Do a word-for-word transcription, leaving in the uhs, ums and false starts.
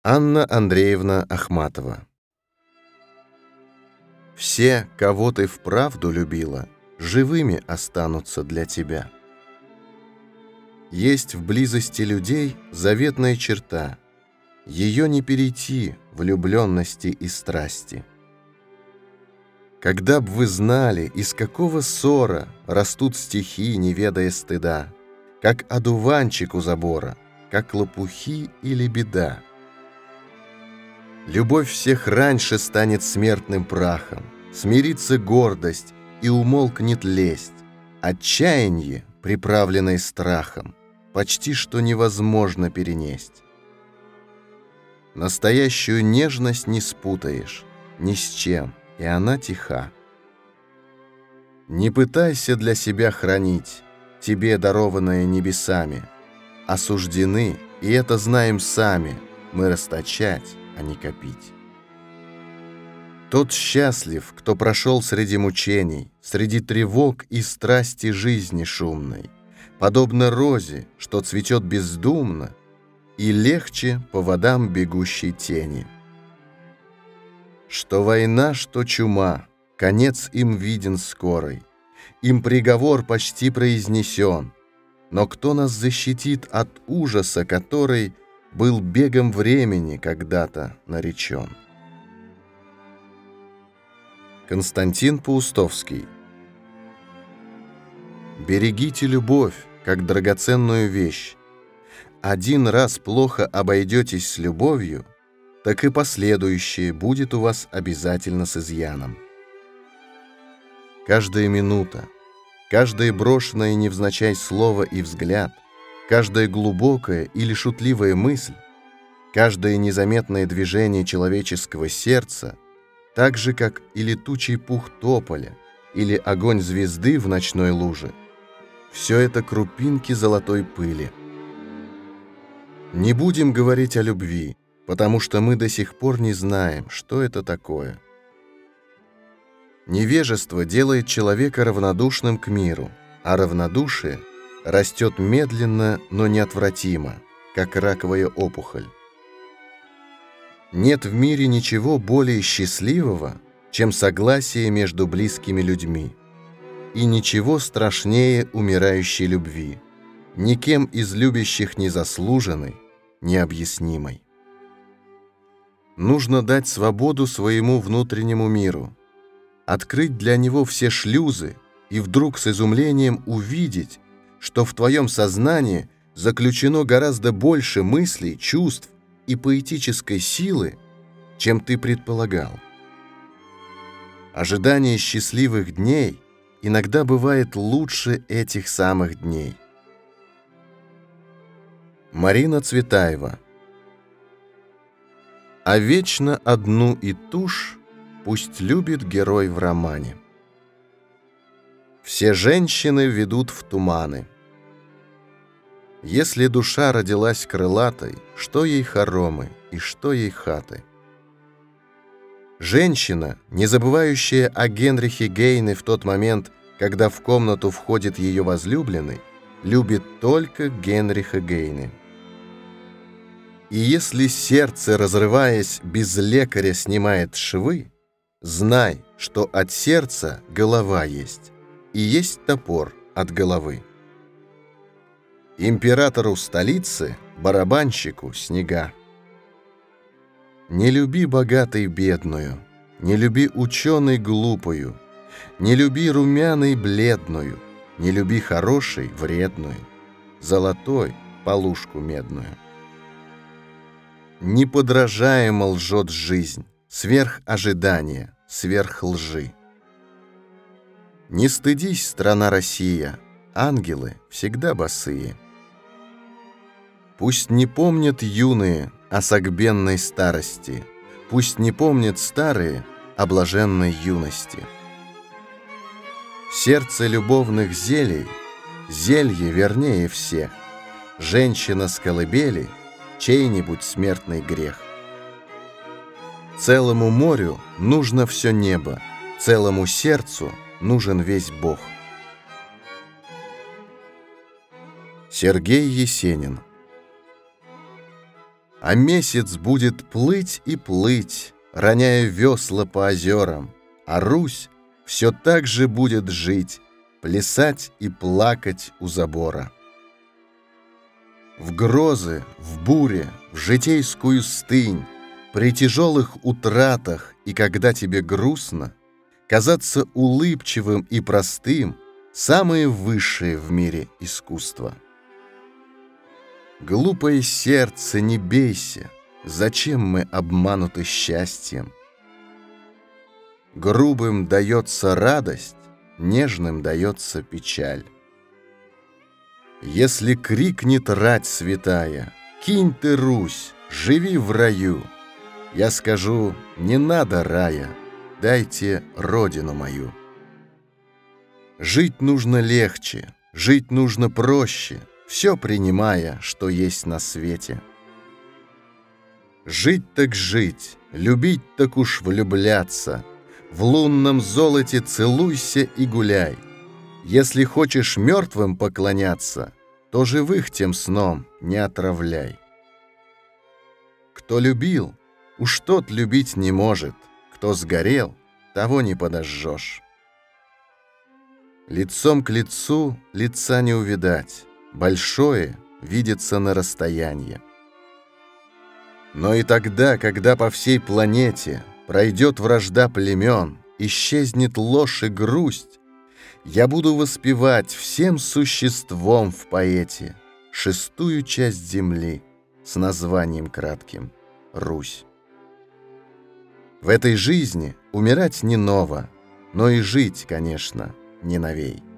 Анна Андреевна Ахматова. Все, кого ты вправду любила, живыми останутся для тебя. Есть в близости людей заветная черта. Ее не перейти влюбленности и страсти. Когда б вы знали, из какого ссора растут стихи, не ведая стыда, как одуванчик у забора, как лопухи или беда. Любовь всех раньше станет смертным прахом, смирится гордость и умолкнет лесть. Отчаяние, приправленное страхом, почти что невозможно перенесть. Настоящую нежность не спутаешь ни с чем, и она тиха. Не пытайся для себя хранить, тебе дарованное небесами. Осуждены, и это знаем сами, мы расточать, а не копить. Тот счастлив, кто прошел среди мучений, среди тревог и страсти жизни шумной, подобно розе, что цветет бездумно, и легче по водам бегущей тени. Что война, что чума, конец им виден скорый, им приговор почти произнесен, но кто нас защитит от ужаса, который был бегом времени когда-то наречен? Константин Паустовский. Берегите любовь, как драгоценную вещь. Один раз плохо обойдетесь с любовью, так и последующее будет у вас обязательно с изъяном. Каждая минута, каждое брошенное невзначай слово и взгляд, каждая глубокая или шутливая мысль, каждое незаметное движение человеческого сердца, так же, как и летучий пух тополя или огонь звезды в ночной луже, все это крупинки золотой пыли. Не будем говорить о любви, потому что мы до сих пор не знаем, что это такое. Невежество делает человека равнодушным к миру, а равнодушие растет медленно, но неотвратимо, как раковая опухоль. Нет в мире ничего более счастливого, чем согласие между близкими людьми, и ничего страшнее умирающей любви, никем из любящих незаслуженной, необъяснимой. Нужно дать свободу своему внутреннему миру, открыть для него все шлюзы и вдруг с изумлением увидеть, что в твоем сознании заключено гораздо больше мыслей, чувств и поэтической силы, чем ты предполагал. Ожидание счастливых дней иногда бывает лучше этих самых дней. Марина Цветаева. А вечно одну и ту ж пусть любит герой в романе. Все женщины ведут в туманы. Если душа родилась крылатой, что ей хоромы и что ей хаты? Женщина, не забывающая о Генрихе Гейне в тот момент, когда в комнату входит ее возлюбленный, любит только Генриха Гейне. И если сердце, разрываясь, без лекаря снимает швы, знай, что от сердца голова есть, и есть топор от головы. Императору столицы, барабанщику снега. Не люби богатой бедную, не люби ученой глупую, не люби румяной бледную, не люби хорошей вредную, золотой полушку медную. Неподражаемо лжет жизнь, сверх ожидания, сверх лжи. Не стыдись, страна Россия, ангелы всегда босые. Пусть не помнят юные о согбенной старости, пусть не помнят старые о блаженной юности. Сердце любовных зелий, зелье вернее всех, женщина с колыбели — чей-нибудь смертный грех. Целому морю нужно все небо, целому сердцу нужен весь Бог. Сергей Есенин. А месяц будет плыть и плыть, роняя весла по озерам, а Русь все так же будет жить, плясать и плакать у забора. В грозы, в буре, в житейскую стынь, при тяжелых утратах и когда тебе грустно, казаться улыбчивым и простым — самое высшее в мире искусство. Глупое сердце, не бейся, зачем мы обмануты счастьем? Грубым дается радость, нежным дается печаль. Если крикнет рать святая: «Кинь ты, Русь, живи в раю!» Я скажу: не надо рая, дайте родину мою. Жить нужно легче, жить нужно проще, все принимая, что есть на свете. Жить так жить, любить так уж влюбляться, в лунном золоте целуйся и гуляй. Если хочешь мертвым поклоняться, то живых тем сном не отравляй. Кто любил, уж тот любить не может, кто сгорел, того не подожжешь. Лицом к лицу лица не увидать, большое видится на расстоянии. Но и тогда, когда по всей планете пройдет вражда племен, исчезнет ложь и грусть, я буду воспевать всем существом в поэте шестую часть земли с названием кратким «Русь». В этой жизни умирать не ново, но и жить, конечно, не новей.